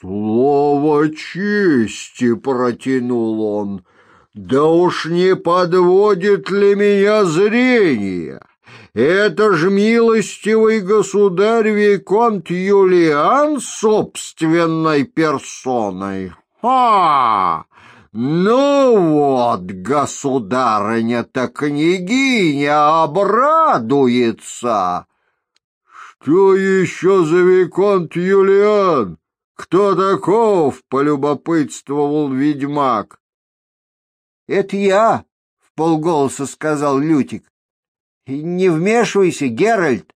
«Слово чести!» — протянул он. «Да уж не подводит ли меня зрение? Это ж милостивый государь Виконт Юлиан собственной персоной! Ха! Ну вот, государыня-то княгиня обрадуется!» «Что еще за Виконт Юлиан? Кто таков?» — полюбопытствовал ведьмак. «Это я», — вполголоса сказал Лютик. «Не вмешивайся, Геральт».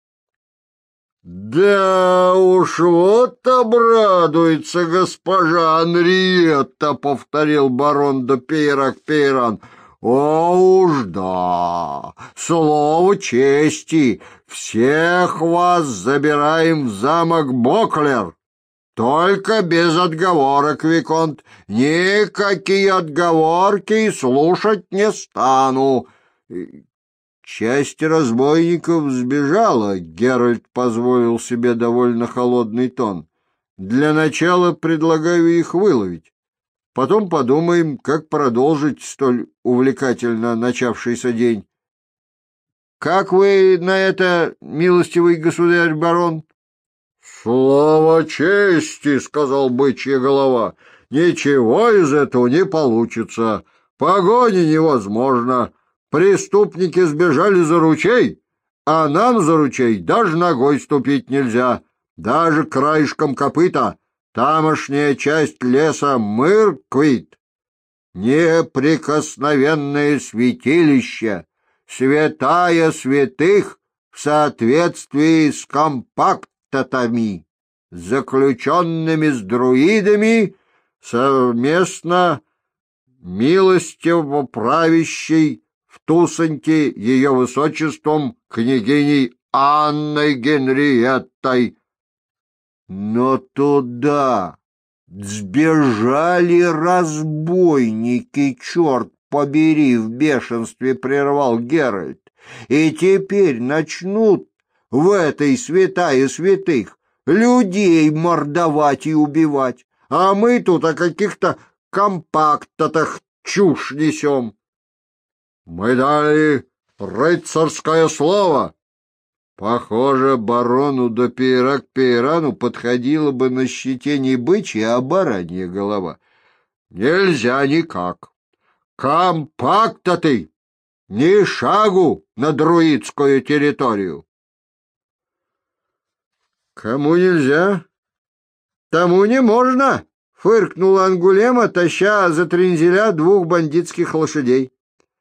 «Да уж вот обрадуется госпожа Анриетта», — повторил барон де Пейрак-Пейран. «О уж да! Слово чести! Всех вас забираем в замок Боклер! Только без отговорок, Виконт! Никакие отговорки слушать не стану!» «Часть разбойников сбежала», — Геральт позволил себе довольно холодный тон. «Для начала предлагаю их выловить. Потом подумаем, как продолжить столь увлекательно начавшийся день». «Как вы на это, милостивый государь-барон?» «Слово чести», — сказал бычья голова, — «ничего из этого не получится. Погони невозможно. Преступники сбежали за ручей, а нам за ручей даже ногой ступить нельзя, даже краешком копыта. Тамошняя часть леса Мырквит, неприкосновенное святилище, святая святых в соответствии с компактатами, заключенными с друидами, совместно милостиво правящей в Тусанте ее высочеством княгиней Анной Генриеттой. Но туда сбежали разбойники, черт побери, в бешенстве прервал Геральт, и теперь начнут в этой святая святых людей мордовать и убивать, а мы тут о каких-то компактатах чушь несем. Мы дали рыцарское слово. Похоже, барону де Пейрак-Пейрану подходила бы на щите не бычья, а баранья голова. Нельзя никак. Компактатый! Ни шагу на друидскую территорию. Кому нельзя, тому не можно, фыркнула Ангулема, таща за трензеля двух бандитских лошадей.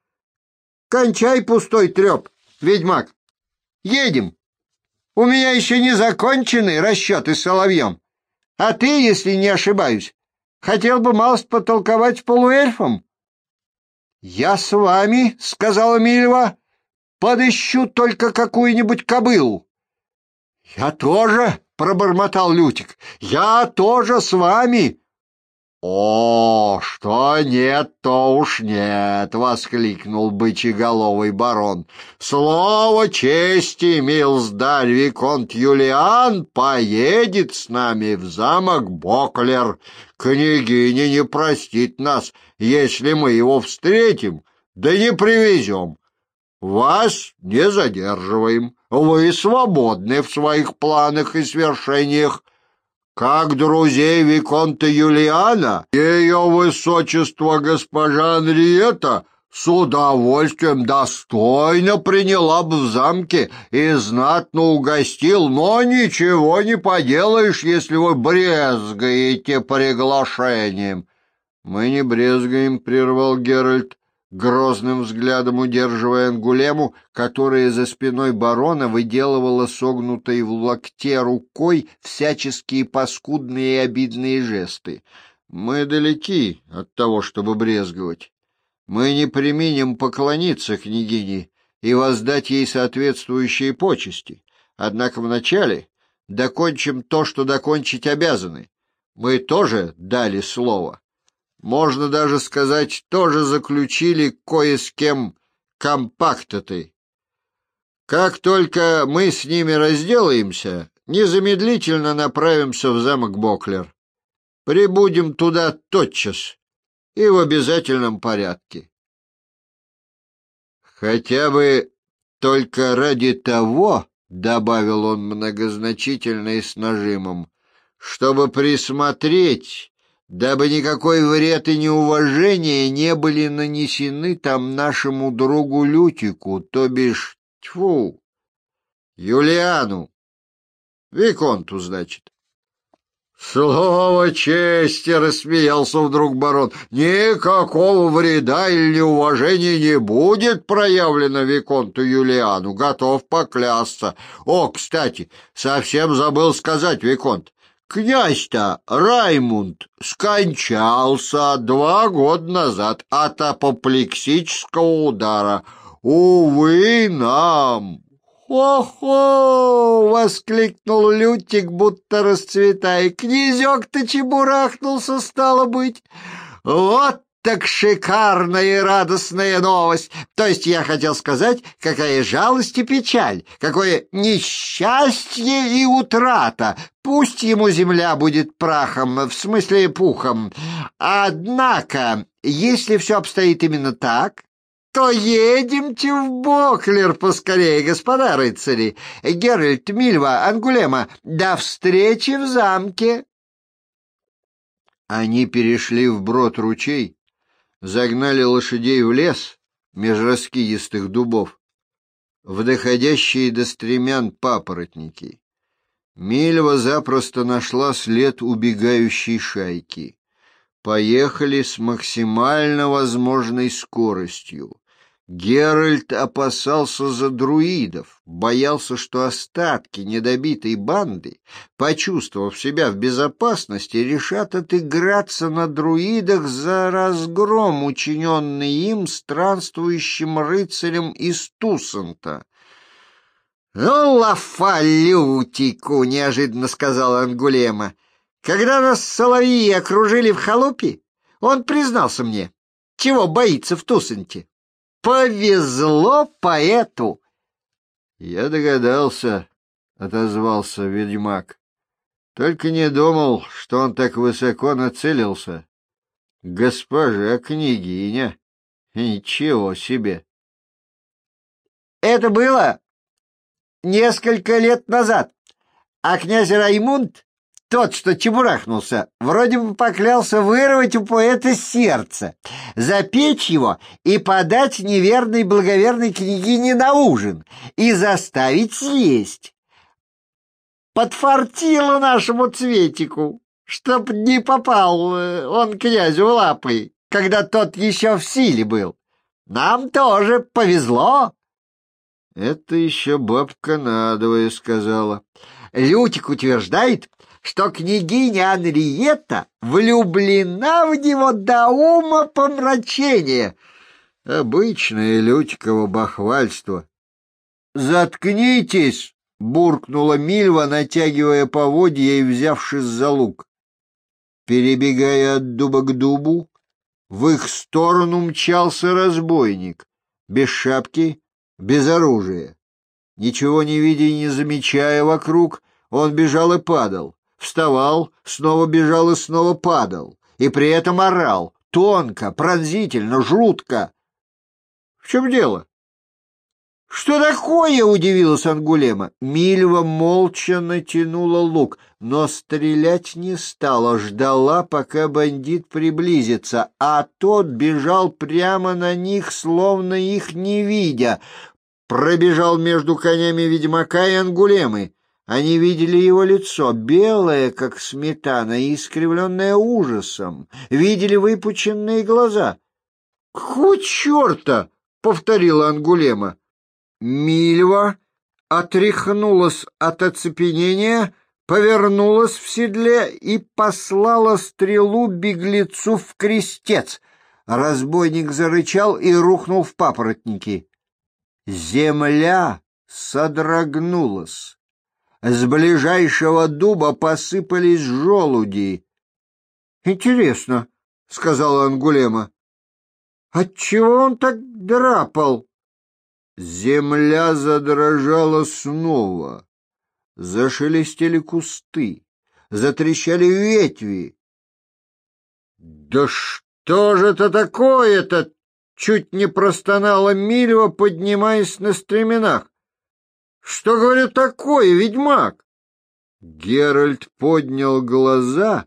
Кончай пустой треп, ведьмак. Едем. У меня еще не закончены расчеты с соловьем. А ты, если не ошибаюсь, хотел бы малость потолковать с полуэльфом? — Я с вами, — сказала Мильва, — подыщу только какую-нибудь кобылу. — Я тоже, — пробормотал Лютик, — я тоже с вами. — «О, что нет, то уж нет!» — воскликнул бычьеголовый барон. «Слово чести, милздарь Виконт Юлиан поедет с нами в замок Боклер. Княгиня не простит нас, если мы его встретим, да не привезем. Вас не задерживаем, вы свободны в своих планах и свершениях. Как друзей Виконта Юлиана, ее высочество госпожа Анриетта с удовольствием достойно приняла бы в замке и знатно угостил, но ничего не поделаешь, если вы брезгаете приглашением». «Мы не брезгаем», — прервал Геральт, грозным взглядом удерживая Ангулему, которая за спиной барона выделывала согнутой в локте рукой всяческие паскудные и обидные жесты. «Мы далеки от того, чтобы брезговать. Мы не преминем поклониться княгине и воздать ей соответствующие почести. Однако вначале докончим то, что докончить обязаны. Мы тоже дали слово. Можно даже сказать, тоже заключили кое с кем компактаты. Как только мы с ними разделаемся, незамедлительно направимся в замок Боклер. Прибудем туда тотчас и в обязательном порядке. Хотя бы только ради того, — добавил он многозначительно и с нажимом, — чтобы присмотреть, дабы никакой вред и неуважение не были нанесены там нашему другу Лютику, то бишь, тьфу, Юлиану, виконту, значит. «Слово чести!» — рассмеялся вдруг барон. «Никакого вреда или неуважения не будет проявлено виконту Юлиану, готов поклясться. О, кстати, совсем забыл сказать, виконт, князь-то Раймунд скончался 2 года назад от апоплексического удара. Увы нам!» «Хо-хо!» — воскликнул Лютик, будто расцветая. «Князек-то чебурахнулся, стало быть! Вот так шикарная и радостная новость! То есть я хотел сказать, какая жалость и печаль, какое несчастье и утрата! Пусть ему земля будет прахом, в смысле пухом. Однако, если все обстоит именно так, то едемте в Боклер поскорее, господа рыцари. Геральт, Мильва, Ангулема, до встречи в замке!» Они перешли вброд ручей, загнали лошадей в лес меж раскидистых дубов, в доходящие до стремян папоротники. Мильва запросто нашла след убегающей шайки. Поехали с максимально возможной скоростью. Геральт опасался за друидов, боялся, что остатки недобитой банды, почувствовав себя в безопасности, решат отыграться на друидах за разгром, учиненный им странствующим рыцарем из Тусанта. «Ну, лафа Лютику!» — неожиданно сказала Ангулема. «Когда нас соловьи окружили в халупе, он признался мне, чего боится в Тусанте. Повезло поэту!» «Я догадался», — отозвался ведьмак. «Только не думал, что он так высоко нацелился. Госпожа княгиня! Ничего себе!» «Это было несколько лет назад, а князь Раймунд, тот, что чебурахнулся, вроде бы поклялся вырвать у поэта сердце, запечь его и подать неверной благоверной княгине на ужин и заставить съесть. Подфартило нашему Цветику, чтоб не попал он князю в лапы, когда тот еще в силе был. Нам тоже повезло». «Это еще бабка надвое сказала». Лютик утверждает, что княгиня Анриетта влюблена в него до ума помрачения. Обычное Лютиково бахвальство. «Заткнитесь!» — буркнула Мильва, натягивая поводья и взявшись за лук. Перебегая от дуба к дубу, в их сторону мчался разбойник, без шапки, без оружия. Ничего не видя и не замечая вокруг, он бежал и падал, вставал, снова бежал и снова падал, и при этом орал, тонко, пронзительно, жутко. «В чем дело?» «Что такое?» — удивилась Ангулема. Мильва молча натянула лук, но стрелять не стала, ждала, пока бандит приблизится, а тот бежал прямо на них, словно их не видя. Пробежал между конями ведьмака и Ангулемы. Они видели его лицо, белое, как сметана, и искривленное ужасом. Видели выпученные глаза. «Какого черта?» — повторила Ангулема. Мильва отряхнулась от оцепенения, повернулась в седле и послала стрелу беглецу в крестец. Разбойник зарычал и рухнул в папоротники. Земля содрогнулась. С ближайшего дуба посыпались желуди. «Интересно», — сказала Ангулема, — «отчего он так драпал?» Земля задрожала снова. Зашелестели кусты, затрещали ветви. «Да что же это такое-то?» — чуть не простонала Мильва, поднимаясь на стременах. «Что, говорю, такое, ведьмак?» Геральт поднял глаза,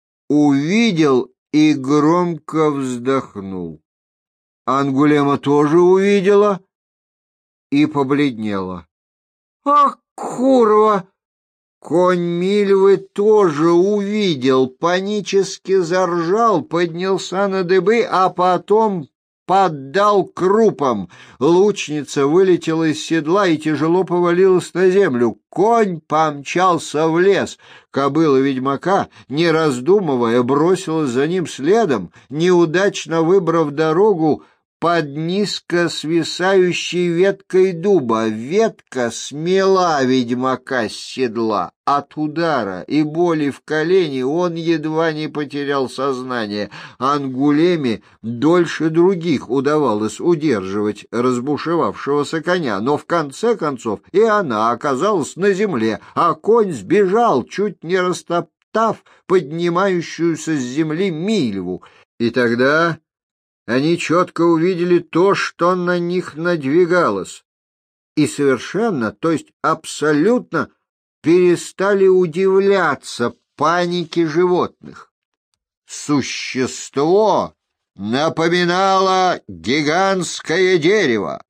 увидел и громко вздохнул. Ангулема тоже увидела и побледнела. «Ах, курва!» Конь Мильвы тоже увидел, панически заржал, поднялся на дыбы, а потом поддал крупом. Лучница вылетела из седла и тяжело повалилась на землю. Конь помчался в лес. Кобыла ведьмака, не раздумывая, бросилась за ним следом, неудачно выбрав дорогу под низко свисающей веткой дуба. Ветка смела ведьмака с седла. От удара и боли в колене он едва не потерял сознание. Ангулеме дольше других удавалось удерживать разбушевавшегося коня, но в конце концов и она оказалась на земле, а конь сбежал, чуть не растоптав поднимающуюся с земли Мильву. И тогда они четко увидели то, что на них надвигалось, и совершенно, то есть абсолютно, перестали удивляться панике животных. Существо напоминало гигантское дерево,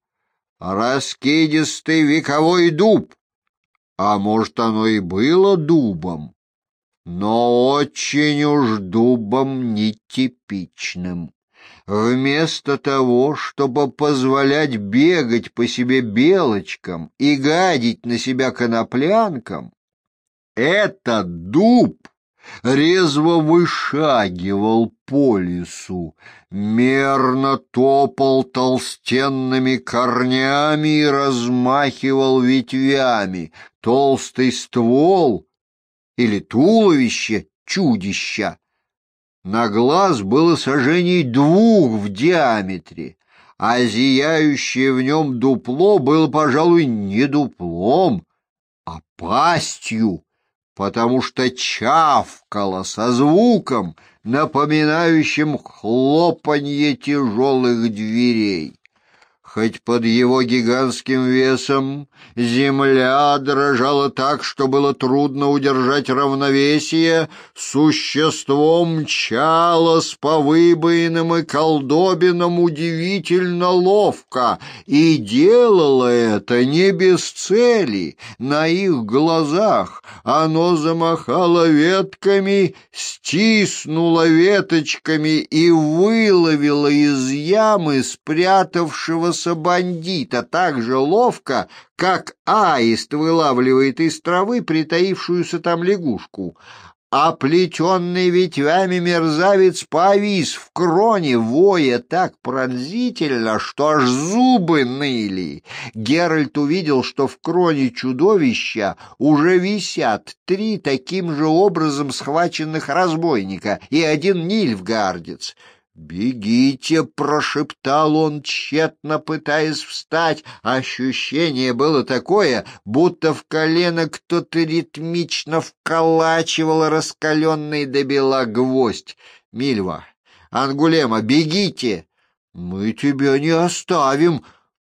раскидистый вековой дуб, а может, оно и было дубом, но очень уж дубом нетипичным. Вместо того, чтобы позволять бегать по себе белочкам и гадить на себя коноплянкам, этот дуб резво вышагивал по лесу, мерно топал толстенными корнями и размахивал ветвями. Толстый ствол или туловище чудища на глаз было саженей 2 в диаметре, а зияющее в нем дупло было, пожалуй, не дуплом, а пастью, потому что чавкало со звуком, напоминающим хлопанье тяжелых дверей. Хоть под его гигантским весом земля дрожала так, что было трудно удержать равновесие, существо мчалось по выбоинам и колдобинам удивительно ловко, и делало это не без цели. На их глазах оно замахало ветками, стиснуло веточками и выловило из ямы спрятавшегося бандита так же ловко, как аист вылавливает из травы притаившуюся там лягушку. Оплетенный ветвями мерзавец повис в кроне, воя так пронзительно, что аж зубы ныли. Геральт увидел, что в кроне чудовища уже висят 3 таким же образом схваченных разбойника и 1 нильфгардец. «Бегите!» — прошептал он, тщетно пытаясь встать. Ощущение было такое, будто в колено кто-то ритмично вколачивал раскаленный до бела гвоздь. «Мильва! Ангулема, бегите!» «Мы тебя не оставим!»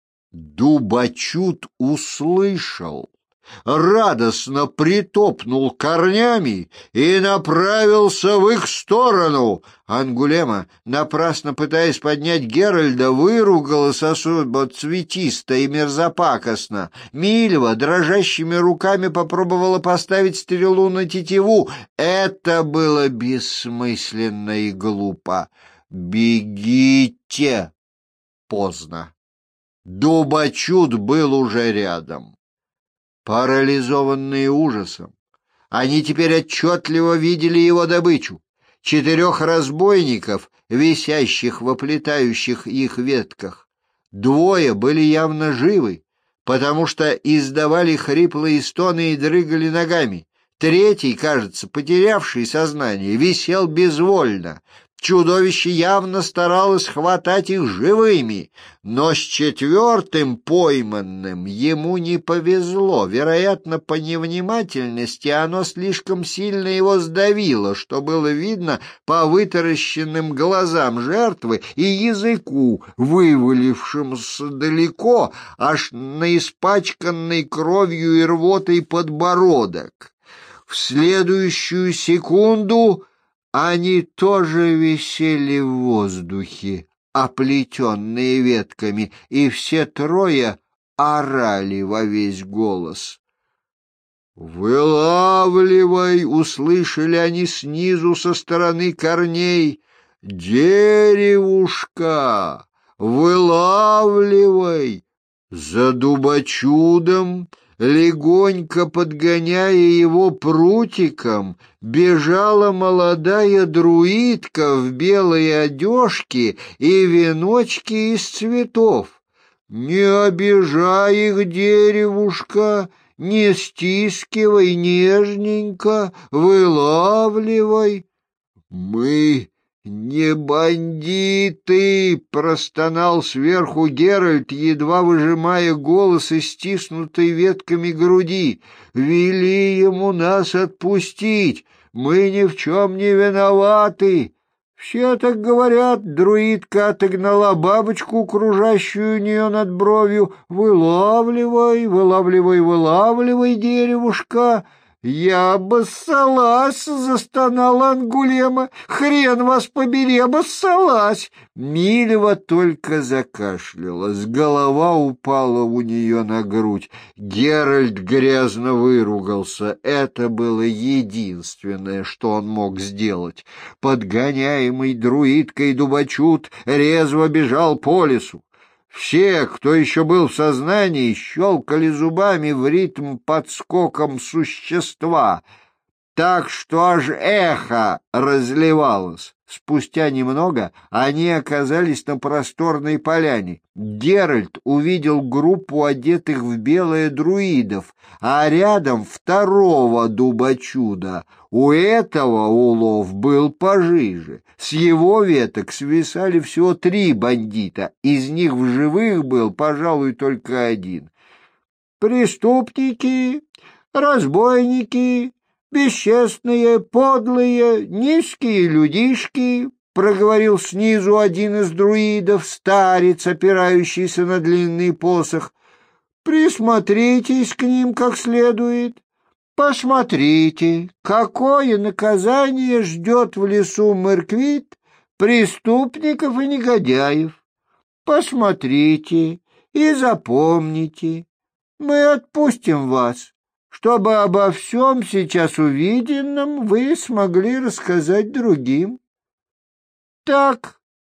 Дубочуд услышал, радостно притопнул корнями и направился в их сторону. Ангулема, напрасно пытаясь поднять Геральда, выругалась особо цветисто и мерзопакостно. Мильва дрожащими руками попробовала поставить стрелу на тетиву. Это было бессмысленно и глупо. «Бегите!» Поздно. Дубочуд был уже рядом. Парализованные ужасом, они теперь отчетливо видели его добычу. 4 разбойников, висящих в оплетающих их ветках. 2 были явно живы, потому что издавали хриплые стоны и дрыгали ногами. 3, кажется, потерявший сознание, висел безвольно. Чудовище явно старалось хватать их живыми, но с четвертым пойманным ему не повезло. Вероятно, по невнимательности оно слишком сильно его сдавило, что было видно по вытаращенным глазам жертвы и языку, вывалившимся далеко, аж на испачканный кровью и рвотой подбородок. В следующую секунду они тоже висели в воздухе, оплетенные ветками, и все трое орали во весь голос. «Вылавливай!» — услышали они снизу со стороны корней. «Деревушка! Вылавливай!» За дубочудом, легонько подгоняя его прутиком, бежала молодая друидка в белой одежке и веночке из цветов. «Не обижай их, деревушка, не стискивай нежненько, вылавливай». «Мы не бандиты!» — простонал сверху Геральт, едва выжимая голос из стиснутой ветками груди. «Вели ему нас отпустить! Мы ни в чем не виноваты!» «Все так говорят», — друидка отогнала бабочку, кружащую у нее над бровью. «Вылавливай, вылавливай, вылавливай, деревушка!» «Я обоссалась!» — застонала Ангулема. «Хрен вас побери, обоссалась!» Милева только закашлялась, голова упала у нее на грудь. Геральт грязно выругался. Это было единственное, что он мог сделать. Подгоняемый друидкой дубочут резво бежал по лесу. Все, кто еще был в сознании, щелкали зубами в ритм подскоком существа, так что аж эхо разливалось. Спустя немного они оказались на просторной поляне. Геральт увидел группу одетых в белое друидов, а рядом второго дубочуда. У этого улов был пожиже. С его веток свисали всего 3 бандита, из них в живых был, пожалуй, только один. «Преступники, разбойники, бесчестные, подлые, низкие людишки», — проговорил снизу один из друидов, старец, опирающийся на длинный посох. «Присмотритесь к ним как следует. Посмотрите, какое наказание ждет в лесу Мэрквит преступников и негодяев. Посмотрите и запомните. Мы отпустим вас, чтобы обо всем сейчас увиденном вы смогли рассказать другим. Так,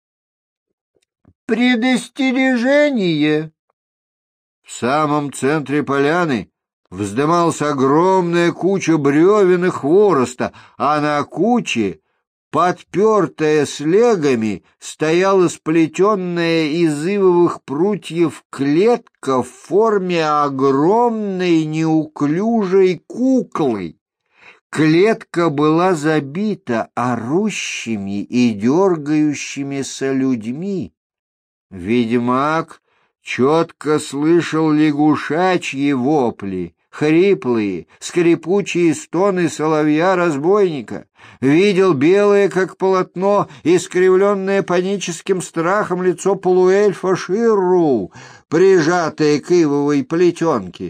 предостережение». В самом центре поляны вздымалась огромная куча бревен и хвороста, а на куче, подпертая слегами, стояла сплетенная из ивовых прутьев клетка в форме огромной неуклюжей куклы. Клетка была забита орущими и дергающимися людьми. Ведьмак четко слышал лягушачьи вопли, хриплые, скрипучие стоны соловья-разбойника, видел белое, как полотно, искривленное паническим страхом лицо полуэльфа Ширру, прижатое к ивовой плетенке.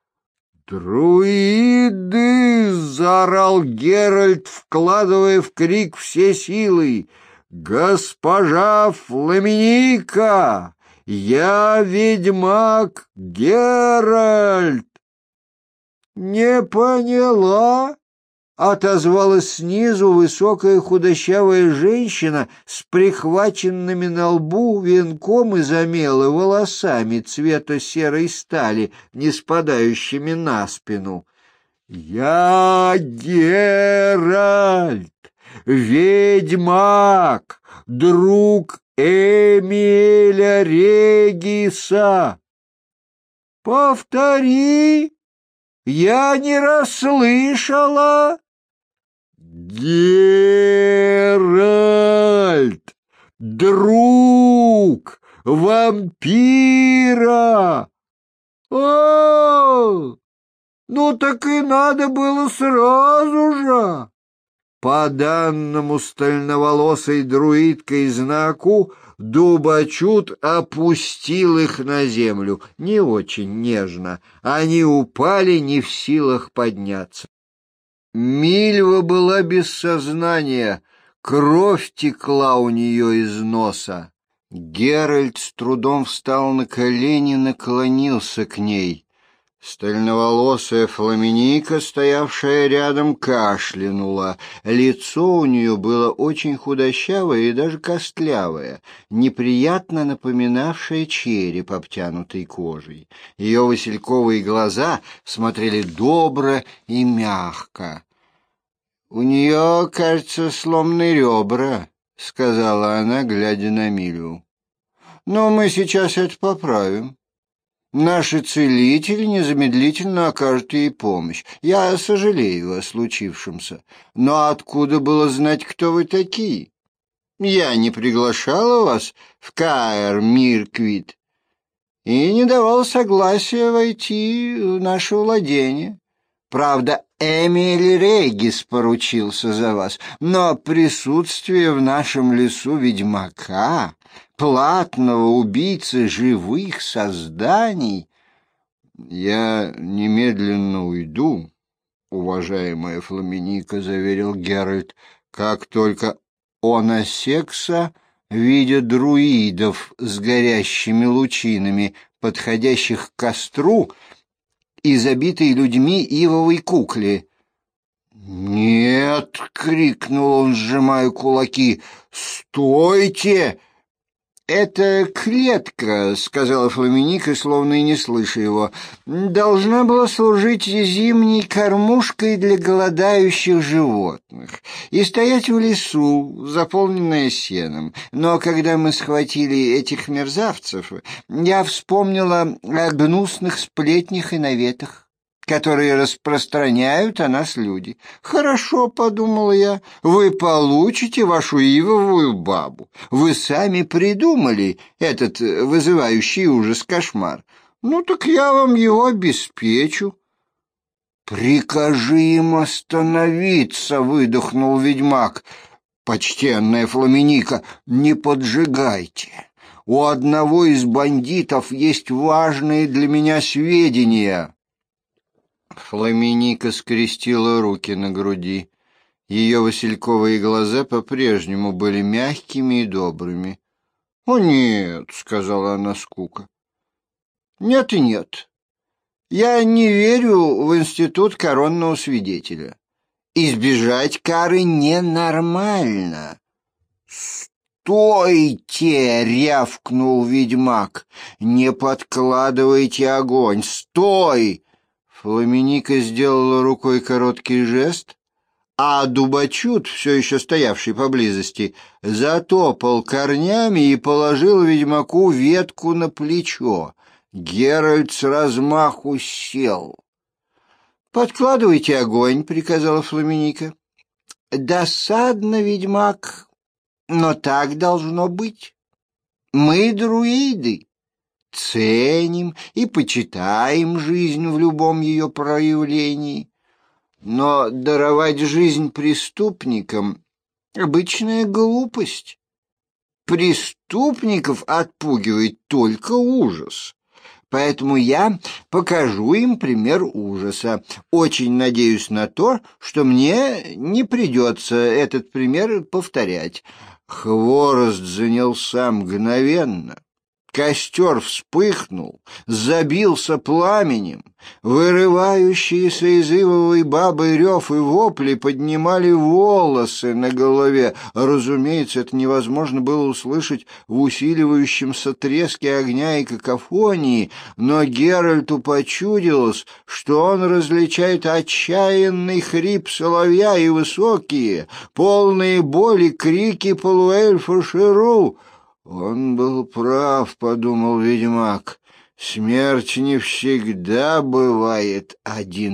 «Друиды!» — заорал Геральт, вкладывая в крик все силы. «Госпожа Фламиника! Я ведьмак Геральт!» «Не поняла?» — отозвалась снизу высокая худощавая женщина с прихваченными на лбу венком из омела волосами цвета серой стали, не спадающими на спину. «Я Геральт, ведьмак, друг Эмиэля Региса». «Повтори, я не расслышала». «Геральт!» друг вампира! О, ну так и надо было сразу же!» По данному стальноволосой друидкой знаку Дубачут опустил их на землю, не очень нежно. Они упали, не в силах подняться. Мильва была без сознания, кровь текла у нее из носа. Геральт с трудом встал на колени, наклонился к ней. Стальноволосая Фламиника, стоявшая рядом, кашлянула. Лицо у нее было очень худощавое и даже костлявое, неприятно напоминавшее череп, обтянутый кожей. Ее васильковые глаза смотрели добро и мягко. «У нее, кажется, сломаны ребра», — сказала она, глядя на Милю. «Но мы сейчас это поправим. Наши целители незамедлительно окажут ей помощь. Я сожалею о случившемся. Но откуда было знать, кто вы такие? Я не приглашала вас в Каэр Мирквит и не давал согласия войти в наше владение. Правда, Эмиль Регис поручился за вас, но присутствие в нашем лесу ведьмака, платного убийцы живых созданий... Я немедленно уйду, уважаемая Фламиника, заверил Геральт, как только он осекся, видя друидов с горящими лучинами, подходящих к костру и забитой людьми ивовой кукле. «Нет!» — крикнул он, сжимая кулаки. «Стойте!» «Это клетка», — сказала Фламиника, словно и не слыша его, — «должна была служить зимней кормушкой для голодающих животных и стоять в лесу, заполненная сеном. Но когда мы схватили этих мерзавцев, я вспомнила о гнусных сплетнях и наветах, которые распространяют о нас люди. Хорошо, — подумала я, — вы получите вашу ивовую бабу. Вы сами придумали этот вызывающий ужас кошмар. Ну так я вам его обеспечу. Прикажи им остановиться, — выдохнул ведьмак. Почтенная Фламиника, не поджигайте. У одного из бандитов есть важные для меня сведения. Фламиника скрестила руки на груди. Ее васильковые глаза по-прежнему были мягкими и добрыми. — О, нет, — сказала она скука. — Нет и нет. Я не верю в институт коронного свидетеля. Избежать кары ненормально. — «Стойте!» — рявкнул ведьмак. «Не подкладывайте огонь! Стой!» Фламиника сделала рукой короткий жест, а Дубачут, все еще стоявший поблизости, затопал корнями и положил ведьмаку ветку на плечо. Геральт с размаху сел. «Подкладывайте огонь», — приказала Фламиника. «Досадно, ведьмак, но так должно быть. Мы друиды. Ценим и почитаем жизнь в любом ее проявлении, но даровать жизнь преступникам — обычная глупость. Преступников отпугивает только ужас, поэтому я покажу им пример ужаса. Очень надеюсь на то, что мне не придется этот пример повторять». Хворост занялся мгновенно. Костер вспыхнул, забился пламенем. Вырывающиеся из ивовой бабы рев и вопли поднимали волосы на голове. Разумеется, это невозможно было услышать в усиливающемся треске огня и какофонии, но Геральту почудилось, что он различает отчаянный хрип соловья и высокие, полные боли крики полуэльфа Ширу. «Он был прав», — подумал ведьмак. «Смерть не всегда бывает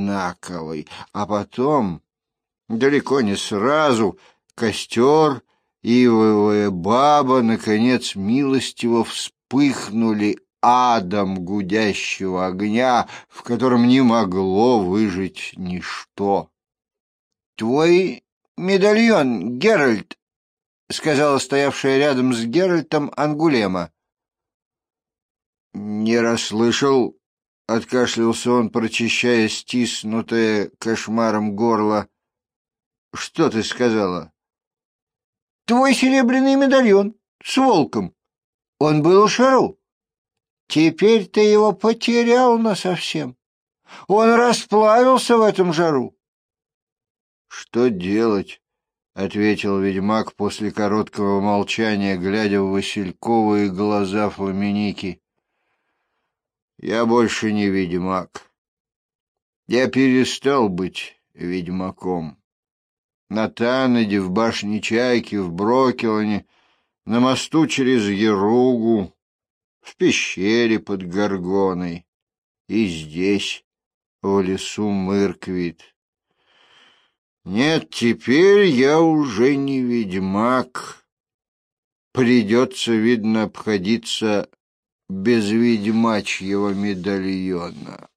одинаковой». А потом, далеко не сразу, костер ивовая баба, наконец, милостиво вспыхнули адом гудящего огня, в котором не могло выжить ничто. — Твой медальон, Геральт, — сказала стоявшая рядом с Геральтом Ангулема. — Не расслышал, — откашлялся он, прочищая стиснутое кошмаром горло. — Что ты сказала? — Твой серебряный медальон с волком. Он был у Шару. Теперь ты его потерял насовсем. Он расплавился в этом жару. — Что делать? — ответил ведьмак после короткого молчания, глядя в васильковые глаза Фламиники. — Я больше не ведьмак. Я перестал быть ведьмаком. На Танаде, в башне Чайки, в Брокелоне, на мосту через Еругу, в пещере под Горгоной и здесь, в лесу Мырквит. Нет, теперь я уже не ведьмак. Придется, видно, обходиться без ведьмачьего медальона.